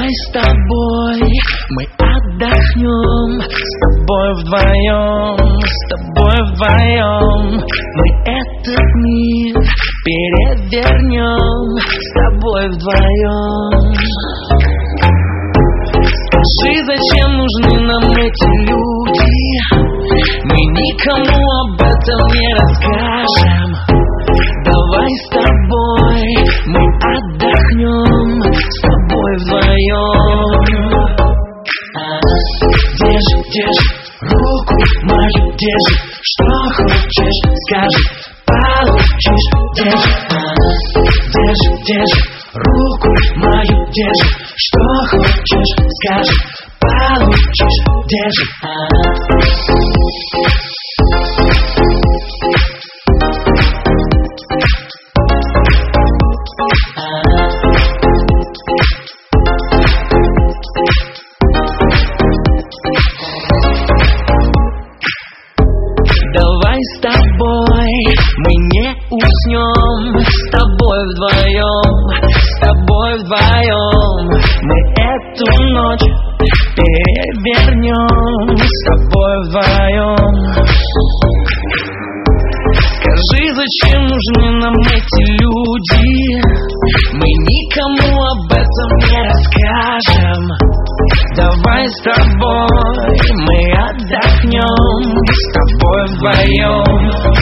Давай с тобой мы отдохнем, с тобой вдвоем, с тобой вдвоем. Мы этот мир перевернем, с тобой вдвоем. Скажи, зачем нужны нам эти люди? Мы никому об этом не расскажем. Давай с тобой мы отдохнем, с тобой вдвоем. Держи руку мою, держи, что хочешь, скажи, получишь. Держи руку мою, держи, что хочешь, скажи, получишь. Держи. Давай с тобой мы не уснем, с тобой вдвоем, с тобой вдвоем. Мы эту ночь перевернем, с тобой вдвоем. Скажи, зачем нужны нам эти люди? Мы никому об этом не расскажем. Давай с тобой мы отдохнем, с тобой вдвоем.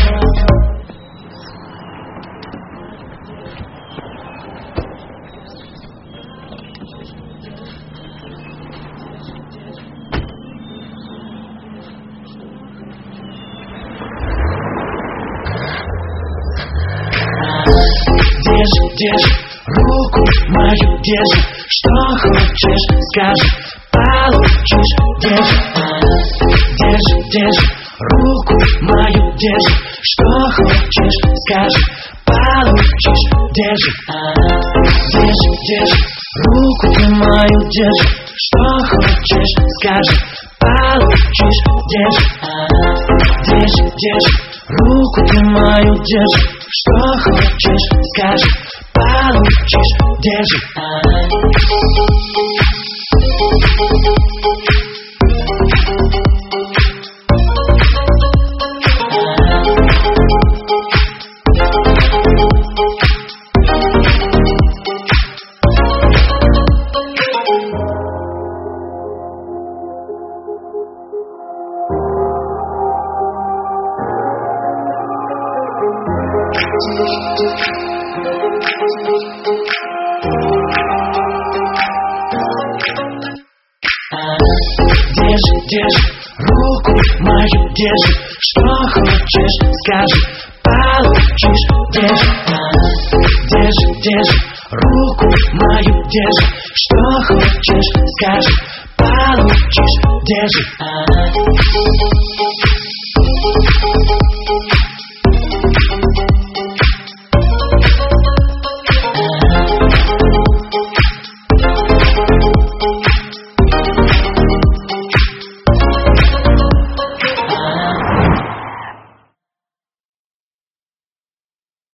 Держи руку мою, держи, что хочешь, скажи, получишь. Держи руку мою, держи, что хочешь, скажи, получишь. Держи руку ты мою, держи, что хочешь, скажи, получишь. Держи руку ты мою, держи, что хочешь, скажи, получишь. Держи. Держи руку мою, держи, что хочешь, скажи, получишь. Держи руку мою, держи, что хочешь, скажи, получишь. Держи.